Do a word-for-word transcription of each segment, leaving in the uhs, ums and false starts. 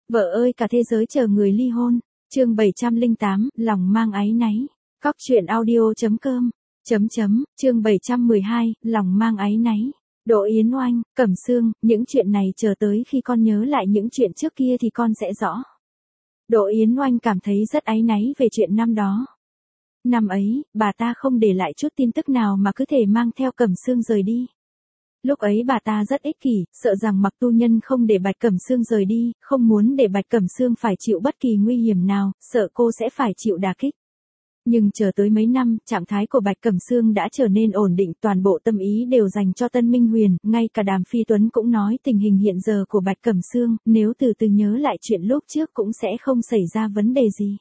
Vợ ơi cả thế giới chờ người ly hôn. Chương bảy trăm lẻ tám, lòng mang áy náy. Cóc truyện audio.com. Chấm chấm, chương bảy trăm mười hai, lòng mang áy náy. Đỗ Yến Oanh, Cẩm Sương, những chuyện này chờ tới khi con nhớ lại những chuyện trước kia thì con sẽ rõ. Đỗ Yến Oanh cảm thấy rất áy náy về chuyện năm đó. Năm ấy, bà ta không để lại chút tin tức nào mà cứ thể mang theo Cẩm Sương rời đi. Lúc ấy bà ta rất ích kỷ, sợ rằng Mặc Tu Nhân không để Bạch Cẩm Sương rời đi, không muốn để Bạch Cẩm Sương phải chịu bất kỳ nguy hiểm nào, sợ cô sẽ phải chịu đả kích. Nhưng chờ tới mấy năm, trạng thái của Bạch Cẩm Sương đã trở nên ổn định, toàn bộ tâm ý đều dành cho Tân Minh Huyền, ngay cả Đàm Phi Tuấn cũng nói tình hình hiện giờ của Bạch Cẩm Sương, nếu từ từ nhớ lại chuyện lúc trước cũng sẽ không xảy ra vấn đề gì.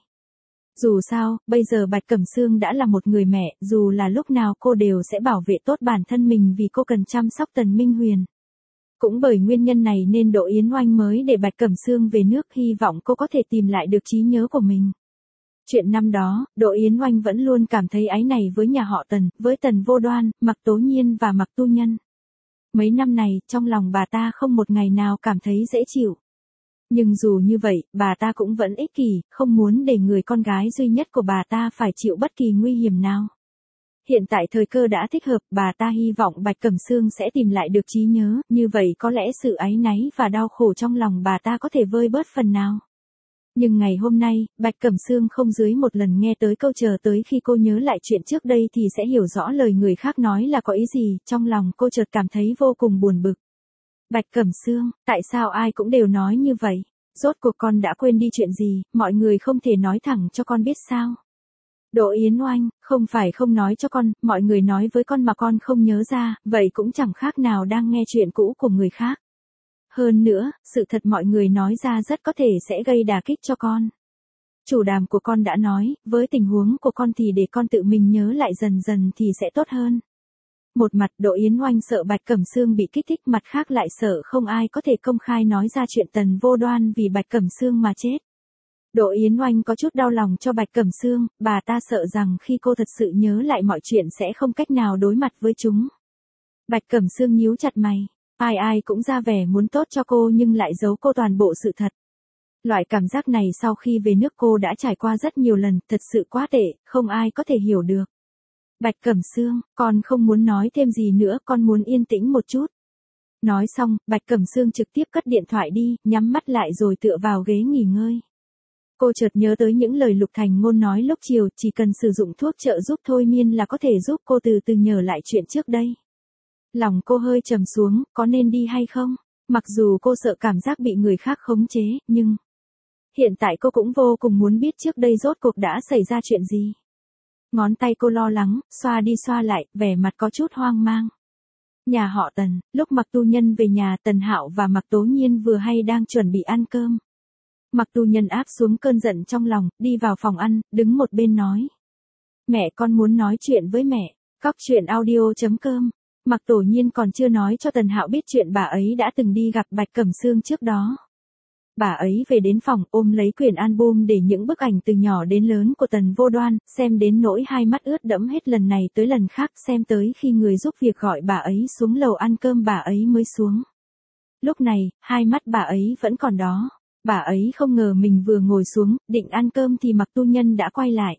Dù sao, bây giờ Bạch Cẩm Sương đã là một người mẹ, dù là lúc nào cô đều sẽ bảo vệ tốt bản thân mình vì cô cần chăm sóc Tần Minh Huyền. Cũng bởi nguyên nhân này nên Đỗ Yến Oanh mới để Bạch Cẩm Sương về nước, hy vọng cô có thể tìm lại được trí nhớ của mình. Chuyện năm đó, Đỗ Yến Oanh vẫn luôn cảm thấy áy này với nhà họ Tần, với Tần Vô Đoan, Mặc Tố Nhiên và Mặc Tu Nhân. Mấy năm này, trong lòng bà ta không một ngày nào cảm thấy dễ chịu. Nhưng dù như vậy, bà ta cũng vẫn ích kỷ, không muốn để người con gái duy nhất của bà ta phải chịu bất kỳ nguy hiểm nào. Hiện tại thời cơ đã thích hợp, bà ta hy vọng Bạch Cẩm Sương sẽ tìm lại được trí nhớ, như vậy có lẽ sự áy náy và đau khổ trong lòng bà ta có thể vơi bớt phần nào. Nhưng ngày hôm nay, Bạch Cẩm Sương không dưới một lần nghe tới câu chờ tới khi cô nhớ lại chuyện trước đây thì sẽ hiểu rõ lời người khác nói là có ý gì, trong lòng cô chợt cảm thấy vô cùng buồn bực. Bạch Cẩm Sương, tại sao ai cũng đều nói như vậy? Rốt cuộc con đã quên đi chuyện gì, mọi người không thể nói thẳng cho con biết sao? Đỗ Yến Oanh, không phải không nói cho con, mọi người nói với con mà con không nhớ ra, vậy cũng chẳng khác nào đang nghe chuyện cũ của người khác. Hơn nữa, sự thật mọi người nói ra rất có thể sẽ gây đả kích cho con. Chủ Đàm của con đã nói, với tình huống của con thì để con tự mình nhớ lại dần dần thì sẽ tốt hơn. Một mặt Đỗ Yến Oanh sợ Bạch Cẩm Sương bị kích thích, mặt khác lại sợ không ai có thể công khai nói ra chuyện Tần Vô Đoan vì Bạch Cẩm Sương mà chết. Đỗ Yến Oanh có chút đau lòng cho Bạch Cẩm Sương, bà ta sợ rằng khi cô thật sự nhớ lại mọi chuyện sẽ không cách nào đối mặt với chúng. Bạch Cẩm Sương nhíu chặt mày, ai ai cũng ra vẻ muốn tốt cho cô nhưng lại giấu cô toàn bộ sự thật. Loại cảm giác này sau khi về nước cô đã trải qua rất nhiều lần, thật sự quá tệ, không ai có thể hiểu được. Bạch Cẩm Sương, con không muốn nói thêm gì nữa, con muốn yên tĩnh một chút. Nói xong, Bạch Cẩm Sương trực tiếp cất điện thoại đi, nhắm mắt lại rồi tựa vào ghế nghỉ ngơi. Cô chợt nhớ tới những lời Lục Thành Ngôn nói lúc chiều, chỉ cần sử dụng thuốc trợ giúp thôi miên là có thể giúp cô từ từ nhớ lại chuyện trước đây. Lòng cô hơi trầm xuống, có nên đi hay không? Mặc dù cô sợ cảm giác bị người khác khống chế, nhưng hiện tại cô cũng vô cùng muốn biết trước đây rốt cuộc đã xảy ra chuyện gì. Ngón tay cô lo lắng, xoa đi xoa lại, vẻ mặt có chút hoang mang. Nhà họ Tần, lúc Mặc Tu Nhân về nhà, Tần Hạo và Mặc Tố Nhiên vừa hay đang chuẩn bị ăn cơm. Mặc Tu Nhân áp xuống cơn giận trong lòng, đi vào phòng ăn, đứng một bên nói. Mẹ con muốn nói chuyện với mẹ. Cóc truyện audio.com. Mặc Tổ Nhiên còn chưa nói cho Tần Hạo biết chuyện bà ấy đã từng đi gặp Bạch Cẩm Sương trước đó. Bà ấy về đến phòng, ôm lấy quyển album để những bức ảnh từ nhỏ đến lớn của Tần Vô Đoan, xem đến nỗi hai mắt ướt đẫm hết lần này tới lần khác, xem tới khi người giúp việc gọi bà ấy xuống lầu ăn cơm bà ấy mới xuống. Lúc này, hai mắt bà ấy vẫn còn đó. Bà ấy không ngờ mình vừa ngồi xuống, định ăn cơm thì Mặc Tu Nhân đã quay lại.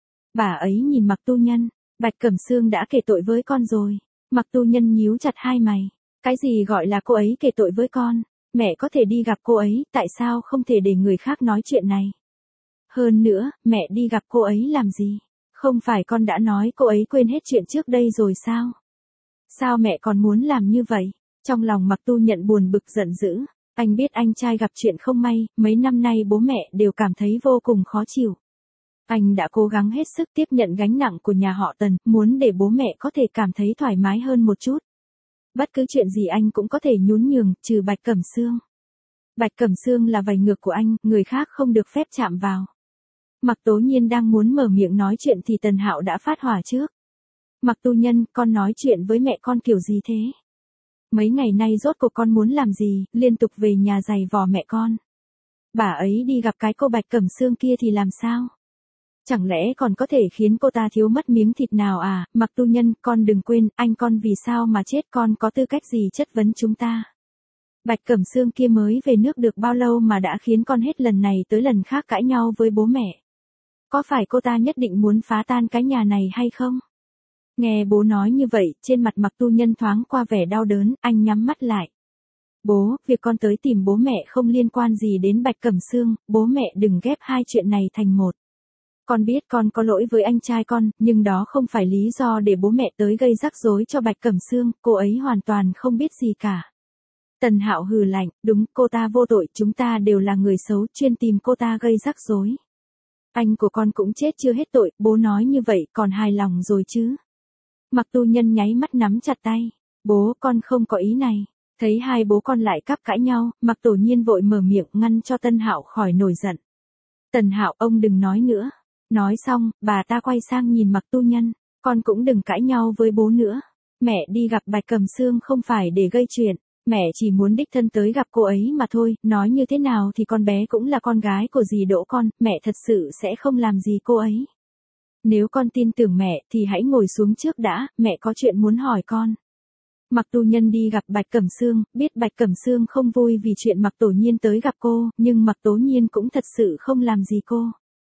Bà ấy nhìn Mặc Tu Nhân, Bạch Cẩm Sương đã kể tội với con rồi. Mặc Tu Nhân nhíu chặt hai mày. Cái gì gọi là cô ấy kể tội với con? Mẹ có thể đi gặp cô ấy, tại sao không thể để người khác nói chuyện này? Hơn nữa, mẹ đi gặp cô ấy làm gì? Không phải con đã nói cô ấy quên hết chuyện trước đây rồi sao? Sao mẹ còn muốn làm như vậy? Trong lòng Mặc Tu Nhận buồn bực giận dữ. Anh biết anh trai gặp chuyện không may, mấy năm nay bố mẹ đều cảm thấy vô cùng khó chịu. Anh đã cố gắng hết sức tiếp nhận gánh nặng của nhà họ Tần, muốn để bố mẹ có thể cảm thấy thoải mái hơn một chút. Bất cứ chuyện gì anh cũng có thể nhún nhường, trừ Bạch Cẩm Sương. Bạch Cẩm Sương là vảy ngược của anh, người khác không được phép chạm vào. Mặc Tố Nhiên đang muốn mở miệng nói chuyện thì Tần Hạo đã phát hỏa trước. Mặc Tu Nhân, con nói chuyện với mẹ con kiểu gì thế? Mấy ngày nay rốt cuộc con muốn làm gì, liên tục về nhà giày vò mẹ con. Bà ấy đi gặp cái cô Bạch Cẩm Sương kia thì làm sao? Chẳng lẽ còn có thể khiến cô ta thiếu mất miếng thịt nào à? Mặc Tu Nhân, con đừng quên, anh con vì sao mà chết, con có tư cách gì chất vấn chúng ta? Bạch Cẩm Sương kia mới về nước được bao lâu mà đã khiến con hết lần này tới lần khác cãi nhau với bố mẹ. Có phải cô ta nhất định muốn phá tan cái nhà này hay không? Nghe bố nói như vậy, trên mặt Mặc Tu Nhân thoáng qua vẻ đau đớn, anh nhắm mắt lại. Bố, việc con tới tìm bố mẹ không liên quan gì đến Bạch Cẩm Sương, bố mẹ đừng ghép hai chuyện này thành một. Con biết con có lỗi với anh trai con, nhưng đó không phải lý do để bố mẹ tới gây rắc rối cho Bạch Cẩm Sương, cô ấy hoàn toàn không biết gì cả. Tần Hạo hừ lạnh, đúng, cô ta vô tội, chúng ta đều là người xấu, chuyên tìm cô ta gây rắc rối. Anh của con cũng chết chưa hết tội, bố nói như vậy còn hài lòng rồi chứ. Mặc Tu Nhân nháy mắt nắm chặt tay, bố con không có ý này. Thấy hai bố con lại cắp cãi nhau, Mặc Tổ Nhiên vội mở miệng ngăn cho Tân Hạo khỏi nổi giận. Tần Hạo, ông đừng nói nữa. Nói xong, bà ta quay sang nhìn Mặc Tu Nhân, con cũng đừng cãi nhau với bố nữa. Mẹ đi gặp Bạch Cẩm Sương không phải để gây chuyện, mẹ chỉ muốn đích thân tới gặp cô ấy mà thôi, nói như thế nào thì con bé cũng là con gái của dì Đỗ con, mẹ thật sự sẽ không làm gì cô ấy. Nếu con tin tưởng mẹ thì hãy ngồi xuống trước đã, mẹ có chuyện muốn hỏi con. Mặc Tu Nhân đi gặp Bạch Cẩm Sương, biết Bạch Cẩm Sương không vui vì chuyện Mặc Tổ Nhiên tới gặp cô, nhưng Mặc Tố Nhiên cũng thật sự không làm gì cô.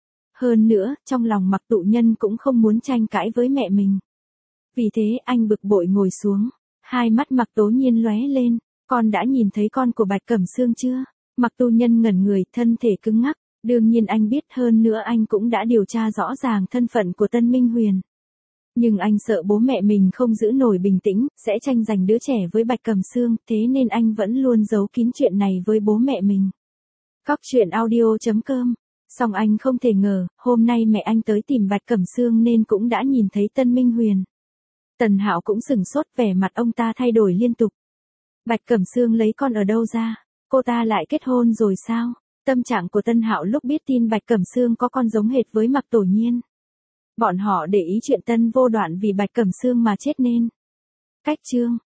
Hơn nữa, trong lòng Mặc Tụ Nhân cũng không muốn tranh cãi với mẹ mình. Vì thế anh bực bội ngồi xuống, hai mắt Mặc Tố Nhiên lóe lên, con đã nhìn thấy con của Bạch Cẩm Sương chưa? Mặc Tu Nhân ngẩn người, thân thể cứng ngắc, đương nhiên anh biết, hơn nữa anh cũng đã điều tra rõ ràng thân phận của Tân Minh Huyền. Nhưng anh sợ bố mẹ mình không giữ nổi bình tĩnh, sẽ tranh giành đứa trẻ với Bạch Cẩm Sương, thế nên anh vẫn luôn giấu kín chuyện này với bố mẹ mình. Cóc truyện audio chấm com. Song anh không thể ngờ, hôm nay mẹ anh tới tìm Bạch Cẩm Sương nên cũng đã nhìn thấy Tân Minh Huyền. Tần Hạo cũng sửng sốt, vẻ mặt ông ta thay đổi liên tục. Bạch Cẩm Sương lấy con ở đâu ra? Cô ta lại kết hôn rồi sao? Tâm trạng của Tân Hạo lúc biết tin Bạch Cẩm Sương có con giống hệt với Mặc Tổ Nhiên. Bọn họ để ý chuyện Tân Vô Đoạn vì Bạch Cẩm Sương mà chết nên. Cách chương